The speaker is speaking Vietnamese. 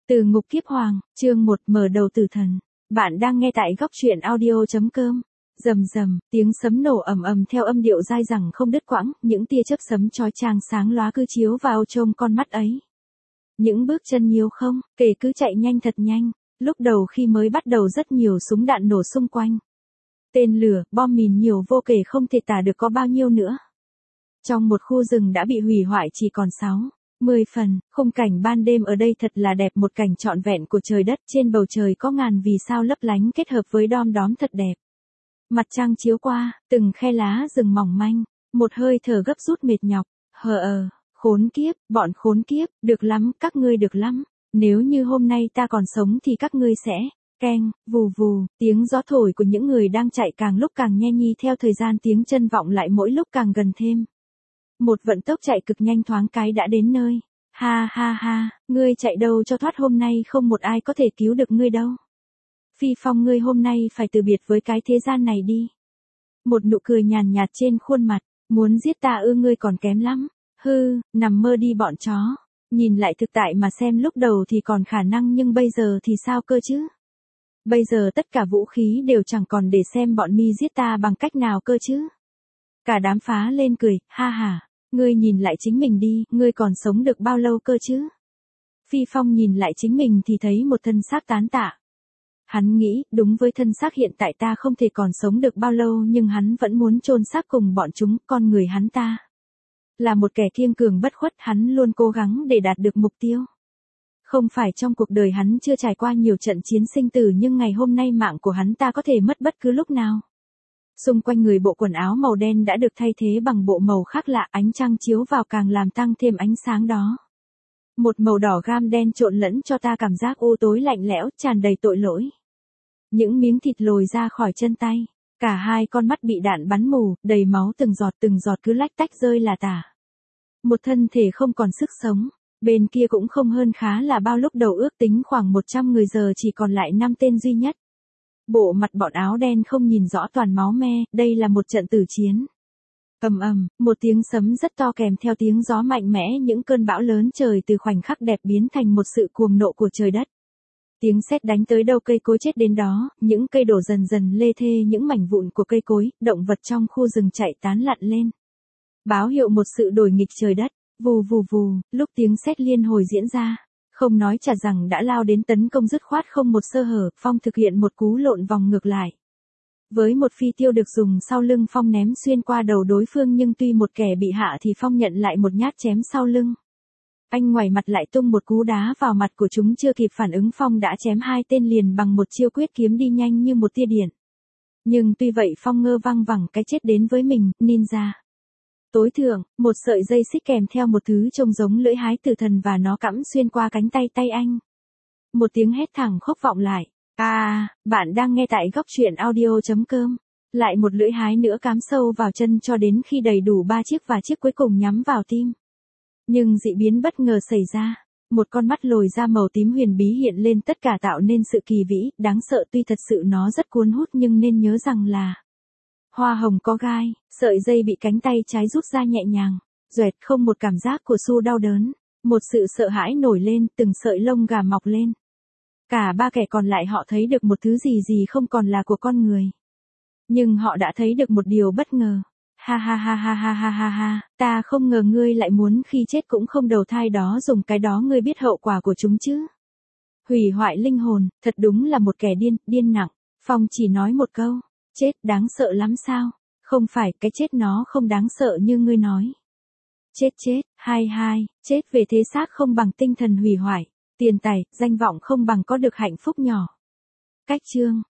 Từ ngục kiếp hoàng, chương 1 mở đầu tử thần. Bạn đang nghe tại góc truyện audio.com. Rầm rầm, tiếng sấm nổ ầm ầm theo âm điệu dai dẳng không đứt quãng, những tia chớp sấm chói chang sáng lóa cứ chiếu vào trong con mắt ấy. Những bước chân nhiều không, kể cứ chạy nhanh thật nhanh. Lúc đầu khi mới bắt đầu rất nhiều súng đạn nổ xung quanh. Tên lửa, bom mìn nhiều vô kể không thể tả được có bao nhiêu nữa. Trong một khu rừng đã bị hủy hoại chỉ còn 10 phần, khung cảnh ban đêm ở đây thật là đẹp, một cảnh trọn vẹn của trời đất, trên bầu trời có ngàn vì sao lấp lánh kết hợp với đom đóm thật đẹp. Mặt trăng chiếu qua, từng khe lá rừng mỏng manh, một hơi thở gấp rút mệt nhọc, khốn kiếp, bọn khốn kiếp, được lắm, các ngươi được lắm, nếu như hôm nay ta còn sống thì các ngươi sẽ, keng, vù vù, tiếng gió thổi của những người đang chạy càng lúc càng nhe nhi theo thời gian tiếng chân vọng lại mỗi lúc càng gần thêm. Một vận tốc chạy cực nhanh thoáng cái đã đến nơi. Ha ha ha, ngươi chạy đâu cho thoát, hôm nay không một ai có thể cứu được ngươi đâu. Phi Phong, ngươi hôm nay phải từ biệt với cái thế gian này đi. Một nụ cười nhàn nhạt trên khuôn mặt, muốn giết ta ư, ngươi còn kém lắm. Hư, nằm mơ đi bọn chó. Nhìn lại thực tại mà xem, lúc đầu thì còn khả năng nhưng bây giờ thì sao cơ chứ? Bây giờ tất cả vũ khí đều chẳng còn để xem bọn mi giết ta bằng cách nào cơ chứ? Cả đám phá lên cười, ha ha. Ngươi nhìn lại chính mình đi, ngươi còn sống được bao lâu cơ chứ? Phi Phong nhìn lại chính mình thì thấy một thân xác tán tạ. Hắn nghĩ, đúng với thân xác hiện tại ta không thể còn sống được bao lâu, nhưng hắn vẫn muốn chôn xác cùng bọn chúng, con người hắn ta. Là một kẻ kiên cường bất khuất, hắn luôn cố gắng để đạt được mục tiêu. Không phải trong cuộc đời hắn chưa trải qua nhiều trận chiến sinh tử, nhưng ngày hôm nay mạng của hắn ta có thể mất bất cứ lúc nào. Xung quanh người bộ quần áo màu đen đã được thay thế bằng bộ màu khác lạ, ánh trăng chiếu vào càng làm tăng thêm ánh sáng đó. Một màu đỏ gam đen trộn lẫn cho ta cảm giác u tối lạnh lẽo, tràn đầy tội lỗi. Những miếng thịt lồi ra khỏi chân tay, cả hai con mắt bị đạn bắn mù, đầy máu từng giọt cứ lách tách rơi là tả. Một thân thể không còn sức sống, bên kia cũng không hơn khá là bao, lúc đầu ước tính khoảng 100 người giờ chỉ còn lại 5 tên duy nhất. Bộ mặt bọn áo đen không nhìn rõ, toàn máu me, đây là một trận tử chiến. Ầm, một tiếng sấm rất to kèm theo tiếng gió mạnh mẽ, những cơn bão lớn trời từ khoảnh khắc đẹp biến thành một sự cuồng nộ của trời đất. Tiếng sét đánh tới đâu cây cối chết đến đó, những cây đổ dần dần lê thê, những mảnh vụn của cây cối, động vật trong khu rừng chạy tán lặn lên. Báo hiệu một sự đổi nghịch trời đất, vù vù vù, lúc tiếng sét liên hồi diễn ra. Không nói chả rằng đã lao đến tấn công dứt khoát không một sơ hở, Phong thực hiện một cú lộn vòng ngược lại. Với một phi tiêu được dùng sau lưng, Phong ném xuyên qua đầu đối phương, nhưng tuy một kẻ bị hạ thì Phong nhận lại một nhát chém sau lưng. Anh ngoảnh mặt lại tung một cú đá vào mặt của chúng, chưa kịp phản ứng Phong đã chém hai tên liền bằng một chiêu quyết kiếm đi nhanh như một tia điện. Nhưng tuy vậy Phong ngơ văng vẳng cái chết đến với mình, ninja. Tối thượng, một sợi dây xích kèm theo một thứ trông giống lưỡi hái tử thần và nó cắm xuyên qua cánh tay anh. Một tiếng hét thẳng khốc vọng lại. Bạn đang nghe tại góc truyện audio.com. Lại một lưỡi hái nữa cắm sâu vào chân cho đến khi đầy đủ 3 chiếc và chiếc cuối cùng nhắm vào tim. Nhưng dị biến bất ngờ xảy ra. Một con mắt lồi ra màu tím huyền bí hiện lên, tất cả tạo nên sự kỳ vĩ, đáng sợ. Tuy thật sự nó rất cuốn hút nhưng nên nhớ rằng là hoa hồng có gai, sợi dây bị cánh tay trái rút ra nhẹ nhàng, duệt, không một cảm giác của su đau đớn, một sự sợ hãi nổi lên, từng sợi lông gà mọc lên. Cả ba kẻ còn lại họ thấy được một thứ gì không còn là của con người. Nhưng họ đã thấy được một điều bất ngờ. Ha, ta không ngờ ngươi lại muốn khi chết cũng không đầu thai đó, dùng cái đó ngươi biết hậu quả của chúng chứ. Hủy hoại linh hồn, thật đúng là một kẻ điên nặng. Phong chỉ nói một câu. Chết đáng sợ lắm sao? Không phải, cái chết nó không đáng sợ như ngươi nói. Chết, chết về thế xác không bằng tinh thần hủy hoại, tiền tài, danh vọng không bằng có được hạnh phúc nhỏ. Cách chương,